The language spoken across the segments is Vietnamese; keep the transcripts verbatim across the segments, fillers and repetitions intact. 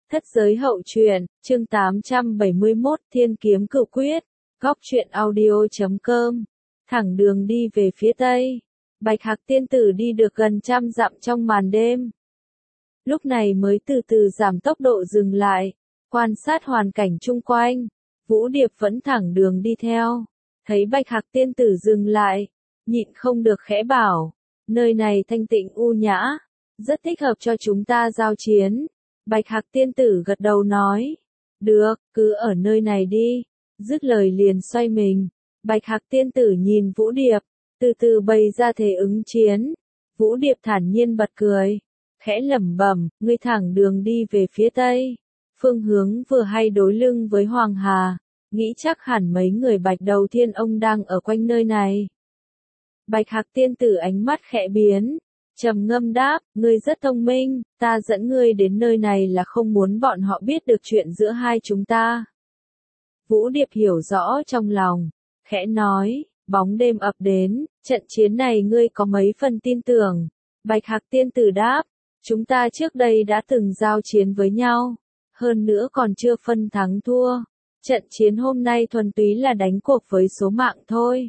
Thất giới hậu truyện, chương tám trăm bảy mươi mốt, Thiên kiếm cửu quyết, góc truyện audio chấm com. Thẳng đường đi về phía tây, Bạch Hạc tiên tử đi được gần trăm dặm trong màn đêm. Lúc này mới từ từ giảm tốc độ dừng lại, quan sát hoàn cảnh chung quanh. Vũ Điệp vẫn thẳng đường đi theo, thấy Bạch Hạc tiên tử dừng lại, nhịn không được khẽ bảo, nơi này thanh tịnh u nhã, rất thích hợp cho chúng ta giao chiến. Bạch Hạc tiên tử gật đầu nói, được, cứ ở nơi này đi, dứt lời liền xoay mình. Bạch Hạc tiên tử nhìn Vũ Điệp, từ từ bày ra thể ứng chiến. Vũ Điệp thản nhiên bật cười, khẽ lẩm bẩm, ngươi thẳng đường đi về phía tây, phương hướng vừa hay đối lưng với Hoàng Hà, nghĩ chắc hẳn mấy người Bạch Đầu Thiên ông đang ở quanh nơi này. Bạch Hạc tiên tử ánh mắt khẽ biến, trầm ngâm đáp, ngươi rất thông minh, ta dẫn ngươi đến nơi này là không muốn bọn họ biết được chuyện giữa hai chúng ta. Vũ Điệp hiểu rõ trong lòng, khẽ nói, bóng đêm ập đến, trận chiến này ngươi có mấy phần tin tưởng. Bạch Hạc tiên tử đáp, chúng ta trước đây đã từng giao chiến với nhau, hơn nữa còn chưa phân thắng thua, trận chiến hôm nay thuần túy là đánh cuộc với số mạng thôi.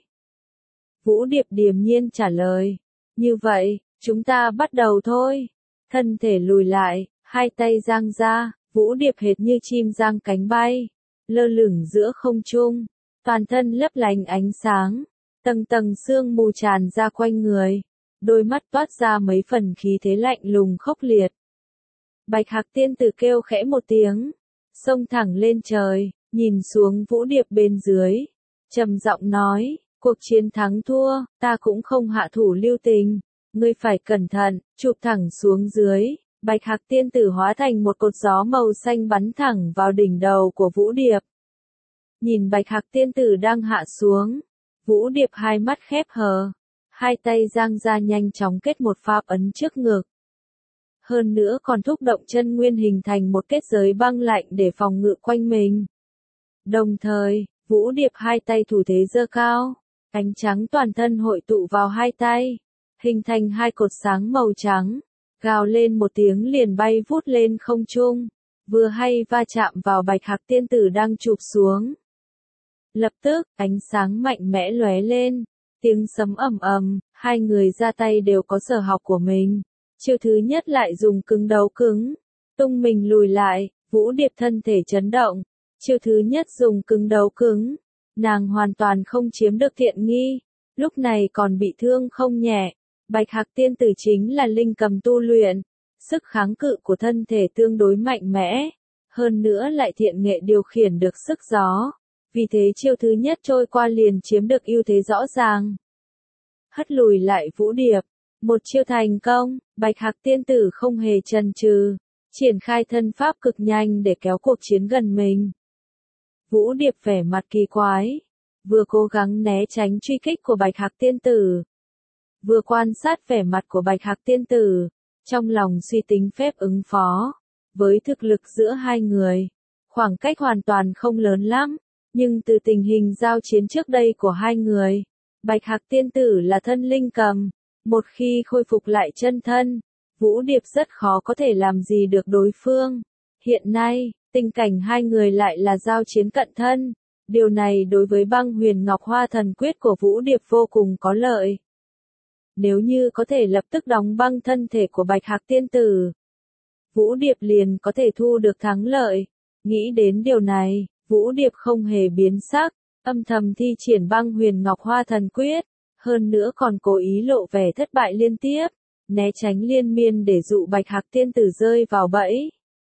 Vũ Điệp điềm nhiên trả lời, như vậy, chúng ta bắt đầu thôi. Thân thể lùi lại, hai tay giang ra, Vũ Điệp hệt như chim giang cánh bay, lơ lửng giữa không trung, toàn thân lấp lánh ánh sáng, tầng tầng sương mù tràn ra quanh người, đôi mắt toát ra mấy phần khí thế lạnh lùng khốc liệt. Bạch Hạc tiên tử kêu khẽ một tiếng, xông thẳng lên trời, nhìn xuống Vũ Điệp bên dưới, trầm giọng nói, cuộc chiến thắng thua, ta cũng không hạ thủ lưu tình. Ngươi phải cẩn thận, chụp thẳng xuống dưới. Bạch Hạc tiên tử hóa thành một cột gió màu xanh bắn thẳng vào đỉnh đầu của Vũ Điệp. Nhìn Bạch Hạc tiên tử đang hạ xuống, Vũ Điệp hai mắt khép hờ, hai tay giang ra nhanh chóng kết một pháp ấn trước ngực. Hơn nữa còn thúc động chân nguyên hình thành một kết giới băng lạnh để phòng ngự quanh mình. Đồng thời, Vũ Điệp hai tay thủ thế giơ cao, ánh trắng toàn thân hội tụ vào hai tay, hình thành hai cột sáng màu trắng, gào lên một tiếng liền bay vút lên không trung, vừa hay va chạm vào Bạch Hạc tiên tử đang chụp xuống. Lập tức, ánh sáng mạnh mẽ lóe lên, tiếng sấm ầm ầm, hai người ra tay đều có sở học của mình. Chiêu thứ nhất lại dùng cứng đấu cứng, tung mình lùi lại, Vũ Điệp thân thể chấn động. Chiêu thứ nhất dùng cứng đấu cứng, nàng hoàn toàn không chiếm được tiện nghi, lúc này còn bị thương không nhẹ. Bạch Hạc tiên tử chính là linh cầm tu luyện, sức kháng cự của thân thể tương đối mạnh mẽ, hơn nữa lại thiện nghệ điều khiển được sức gió, vì thế chiêu thứ nhất trôi qua liền chiếm được ưu thế rõ ràng. Hất lùi lại Vũ Điệp, một chiêu thành công, Bạch Hạc tiên tử không hề chần chừ, triển khai thân pháp cực nhanh để kéo cuộc chiến gần mình. Vũ Điệp vẻ mặt kỳ quái, vừa cố gắng né tránh truy kích của Bạch Hạc tiên tử, vừa quan sát vẻ mặt của Bạch Hạc tiên tử, trong lòng suy tính phép ứng phó. Với thực lực giữa hai người, khoảng cách hoàn toàn không lớn lắm, nhưng từ tình hình giao chiến trước đây của hai người, Bạch Hạc tiên tử là thân linh cầm, một khi khôi phục lại chân thân, Vũ Điệp rất khó có thể làm gì được đối phương. Hiện nay, tình cảnh hai người lại là giao chiến cận thân, điều này đối với Băng Huyền Ngọc Hoa thần quyết của Vũ Điệp vô cùng có lợi. Nếu như có thể lập tức đóng băng thân thể của Bạch Hạc tiên tử, Vũ Điệp liền có thể thu được thắng lợi. Nghĩ đến điều này, Vũ Điệp không hề biến sắc, âm thầm thi triển Băng Huyền Ngọc Hoa thần quyết, hơn nữa còn cố ý lộ vẻ thất bại liên tiếp, né tránh liên miên để dụ Bạch Hạc tiên tử rơi vào bẫy.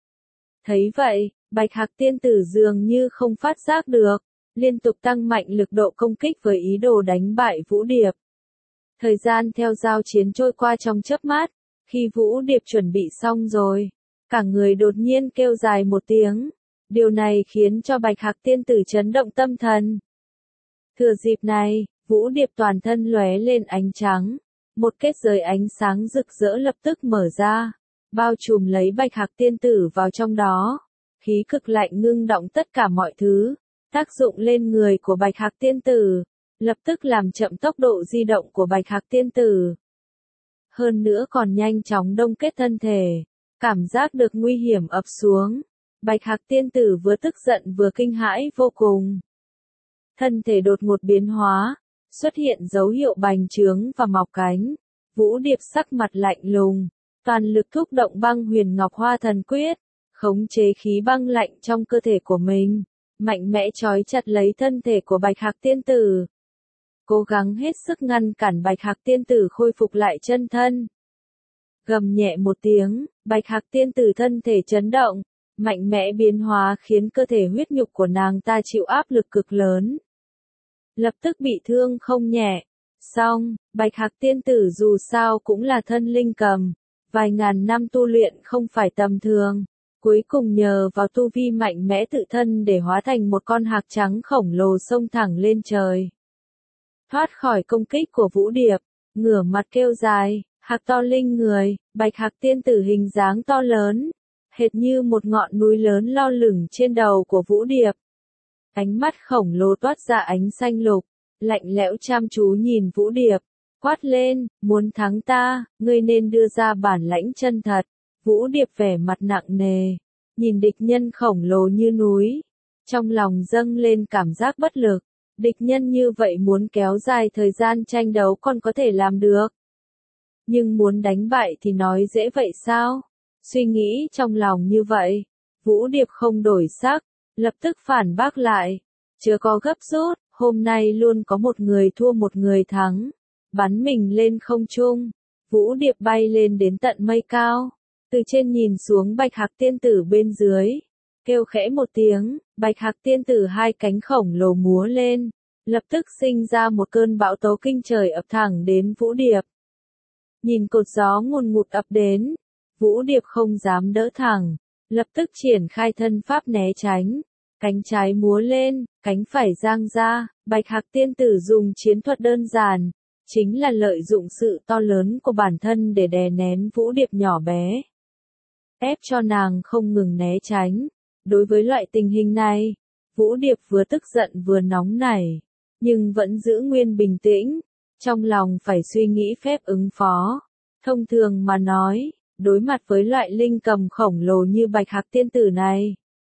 Thấy vậy, Bạch Hạc tiên tử dường như không phát giác được, liên tục tăng mạnh lực độ công kích với ý đồ đánh bại Vũ Điệp. Thời gian theo giao chiến trôi qua trong chớp mắt, khi Vũ Điệp chuẩn bị xong rồi, cả người đột nhiên kêu dài một tiếng, điều này khiến cho Bạch Hạc tiên tử chấn động tâm thần. Thừa dịp này, Vũ Điệp toàn thân lóe lên ánh trắng, một kết giới ánh sáng rực rỡ lập tức mở ra, bao trùm lấy Bạch Hạc tiên tử vào trong đó, khí cực lạnh ngưng động tất cả mọi thứ, tác dụng lên người của Bạch Hạc tiên tử, lập tức làm chậm tốc độ di động của Bạch Hạc tiên tử. Hơn nữa còn nhanh chóng đông kết thân thể, cảm giác được nguy hiểm ập xuống, Bạch Hạc tiên tử vừa tức giận vừa kinh hãi vô cùng. Thân thể đột ngột biến hóa, xuất hiện dấu hiệu bành trướng và mọc cánh. Vũ Điệp sắc mặt lạnh lùng, toàn lực thúc động băng huyền ngọc hoa thần quyết, khống chế khí băng lạnh trong cơ thể của mình, mạnh mẽ trói chặt lấy thân thể của Bạch Hạc tiên tử. Cố gắng hết sức ngăn cản Bạch Hạc tiên tử khôi phục lại chân thân. Gầm nhẹ một tiếng, Bạch Hạc tiên tử thân thể chấn động, mạnh mẽ biến hóa khiến cơ thể huyết nhục của nàng ta chịu áp lực cực lớn. Lập tức bị thương không nhẹ. Xong, Bạch Hạc tiên tử dù sao cũng là thân linh cầm, vài ngàn năm tu luyện không phải tầm thường, cuối cùng nhờ vào tu vi mạnh mẽ tự thân để hóa thành một con hạc trắng khổng lồ xông thẳng lên trời. Thoát khỏi công kích của Vũ Điệp, ngửa mặt kêu dài, hạc to linh người, Bạch Hạc tiên tử hình dáng to lớn, hệt như một ngọn núi lớn lo lửng trên đầu của Vũ Điệp. Ánh mắt khổng lồ toát ra ánh xanh lục, lạnh lẽo chăm chú nhìn Vũ Điệp, quát lên, muốn thắng ta, ngươi nên đưa ra bản lãnh chân thật. Vũ Điệp vẻ mặt nặng nề, nhìn địch nhân khổng lồ như núi, trong lòng dâng lên cảm giác bất lực, địch nhân như vậy muốn kéo dài thời gian tranh đấu còn có thể làm được. Nhưng muốn đánh bại thì nói dễ vậy sao? Suy nghĩ trong lòng như vậy, Vũ Điệp không đổi sắc, lập tức phản bác lại, chưa có gấp rút, hôm nay luôn có một người thua một người thắng, bắn mình lên không trung, Vũ Điệp bay lên đến tận mây cao, từ trên nhìn xuống Bạch Hạc tiên tử bên dưới, kêu khẽ một tiếng, Bạch Hạc tiên tử hai cánh khổng lồ múa lên, lập tức sinh ra một cơn bão tố kinh trời ập thẳng đến Vũ Điệp. Nhìn cột gió ngùn ngụt ập đến, Vũ Điệp không dám đỡ thẳng, lập tức triển khai thân pháp né tránh, cánh trái múa lên, cánh phải giang ra, Bạch Hạc tiên tử dùng chiến thuật đơn giản, chính là lợi dụng sự to lớn của bản thân để đè nén Vũ Điệp nhỏ bé, ép cho nàng không ngừng né tránh. Đối với loại tình hình này, Vũ Điệp vừa tức giận vừa nóng nảy, nhưng vẫn giữ nguyên bình tĩnh, trong lòng phải suy nghĩ phép ứng phó. Thông thường mà nói, đối mặt với loại linh cầm khổng lồ như Bạch Hạc tiên tử này,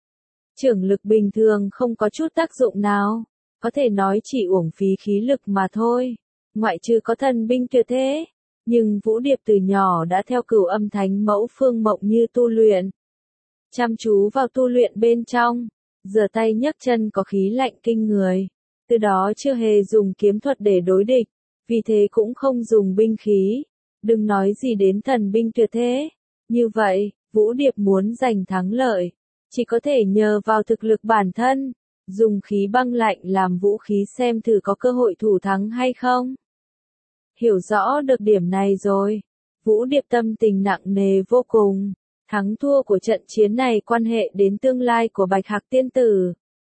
trưởng lực bình thường không có chút tác dụng nào, có thể nói chỉ uổng phí khí lực mà thôi, ngoại trừ có thần binh tuyệt thế. Nhưng Vũ Điệp từ nhỏ đã theo cửu âm thánh mẫu phương mộng như tu luyện, chăm chú vào tu luyện bên trong, giở tay nhấc chân có khí lạnh kinh người, từ đó chưa hề dùng kiếm thuật để đối địch, vì thế cũng không dùng binh khí, đừng nói gì đến thần binh tuyệt thế. Như vậy, Vũ Điệp muốn giành thắng lợi, chỉ có thể nhờ vào thực lực bản thân, dùng khí băng lạnh làm vũ khí xem thử có cơ hội thủ thắng hay không. Hiểu rõ được điểm này rồi, Vũ Điệp tâm tình nặng nề vô cùng, thắng thua của trận chiến này quan hệ đến tương lai của Bạch Hạc tiên tử,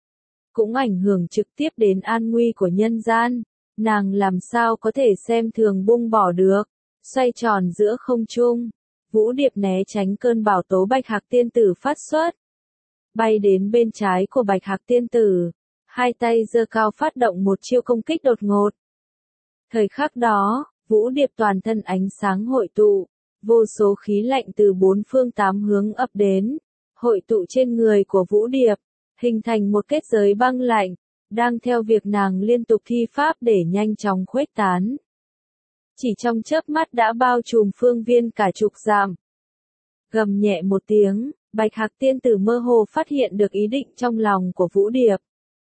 cũng ảnh hưởng trực tiếp đến an nguy của nhân gian, nàng làm sao có thể xem thường buông bỏ được. Xoay tròn giữa không trung, Vũ Điệp né tránh cơn bão tố Bạch Hạc tiên tử phát xuất, bay đến bên trái của Bạch Hạc tiên tử, hai tay giơ cao phát động một chiêu công kích đột ngột. Thời khắc đó, Vũ Điệp toàn thân ánh sáng hội tụ, vô số khí lạnh từ bốn phương tám hướng ập đến, hội tụ trên người của Vũ Điệp, hình thành một kết giới băng lạnh, đang theo việc nàng liên tục thi pháp để nhanh chóng khuếch tán. Chỉ trong chớp mắt đã bao trùm phương viên cả chục dặm. Gầm nhẹ một tiếng, Bạch Hạc tiên tử mơ hồ phát hiện được ý định trong lòng của Vũ Điệp.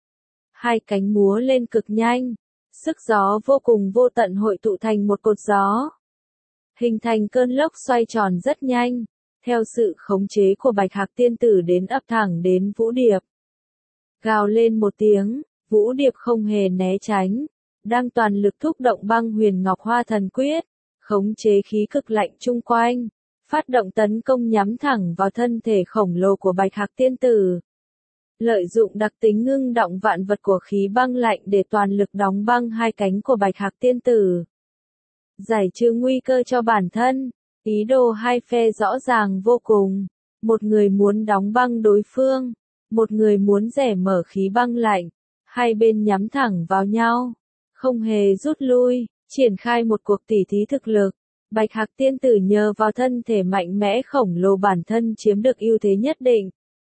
Hai cánh múa lên cực nhanh, sức gió vô cùng vô tận hội tụ thành một cột gió, hình thành cơn lốc xoay tròn rất nhanh, theo sự khống chế của Bạch Hạc tiên tử đến ập thẳng đến Vũ Điệp. Gào lên một tiếng, Vũ Điệp không hề né tránh, đang toàn lực thúc động băng huyền ngọc hoa thần quyết, khống chế khí cực lạnh chung quanh, phát động tấn công nhắm thẳng vào thân thể khổng lồ của Bạch Hạc tiên tử. Lợi dụng đặc tính ngưng động vạn vật của khí băng lạnh để toàn lực đóng băng hai cánh của Bạch Hạc tiên tử, giải trừ nguy cơ cho bản thân. Ý đồ hai phe rõ ràng vô cùng, một người muốn đóng băng đối phương, một người muốn rẻ mở khí băng lạnh, hai bên nhắm thẳng vào nhau, không hề rút lui, triển khai một cuộc tỉ thí thực lực. Bạch Hạc tiên tử nhờ vào thân thể mạnh mẽ khổng lồ bản thân chiếm được ưu thế nhất định.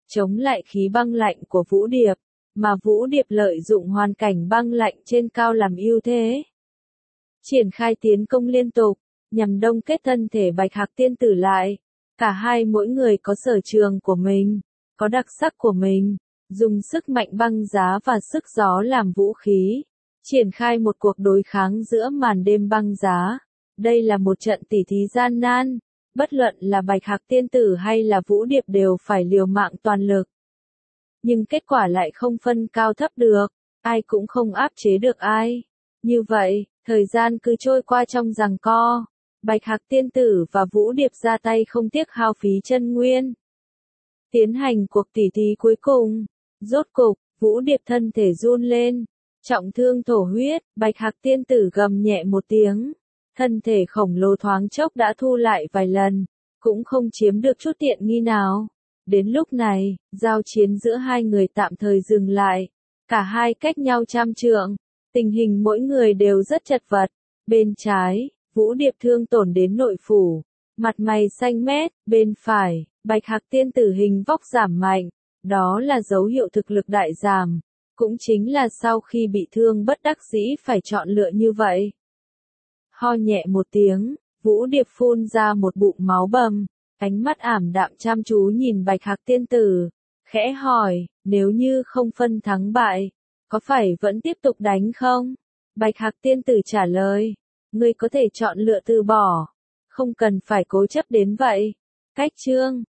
chống lại khí băng lạnh của Vũ Điệp, mà Vũ Điệp lợi dụng hoàn cảnh băng lạnh trên cao làm ưu thế. Triển khai tiến công liên tục, nhằm đông kết thân thể Bạch Hạc tiên tử lại. Cả hai mỗi người có sở trường của mình, có đặc sắc của mình, dùng sức mạnh băng giá và sức gió làm vũ khí, triển khai một cuộc đối kháng giữa màn đêm băng giá. Đây là một trận tỉ thí gian nan, bất luận là Bạch Hạc tiên tử hay là Vũ Điệp đều phải liều mạng toàn lực. Nhưng kết quả lại không phân cao thấp được, ai cũng không áp chế được ai. Như vậy, thời gian cứ trôi qua trong giằng co. Bạch Hạc tiên tử và Vũ Điệp ra tay không tiếc hao phí chân nguyên. Tiến hành cuộc tỉ thí cuối cùng. Rốt cục, Vũ Điệp thân thể run lên, trọng thương thổ huyết, Bạch Hạc tiên tử gầm nhẹ một tiếng. Thân thể khổng lồ thoáng chốc đã thu lại vài lần, cũng không chiếm được chút tiện nghi nào. Đến lúc này, giao chiến giữa hai người tạm thời dừng lại. Cả hai cách nhau trăm trượng, tình hình mỗi người đều rất chật vật. Bên trái, Vũ Điệp thương tổn đến nội phủ, mặt mày xanh mét, bên phải, Bạch Hạc tiên tử hình vóc giảm mạnh, đó là dấu hiệu thực lực đại giảm, cũng chính là sau khi bị thương bất đắc dĩ phải chọn lựa như vậy. Ho nhẹ một tiếng, Vũ Điệp phun ra một bụng máu bầm, ánh mắt ảm đạm chăm chú nhìn Bạch Hạc tiên tử, khẽ hỏi, nếu như không phân thắng bại, có phải vẫn tiếp tục đánh không? Bạch Hạc tiên tử trả lời, ngươi có thể chọn lựa từ bỏ, không cần phải cố chấp đến vậy. Cách chương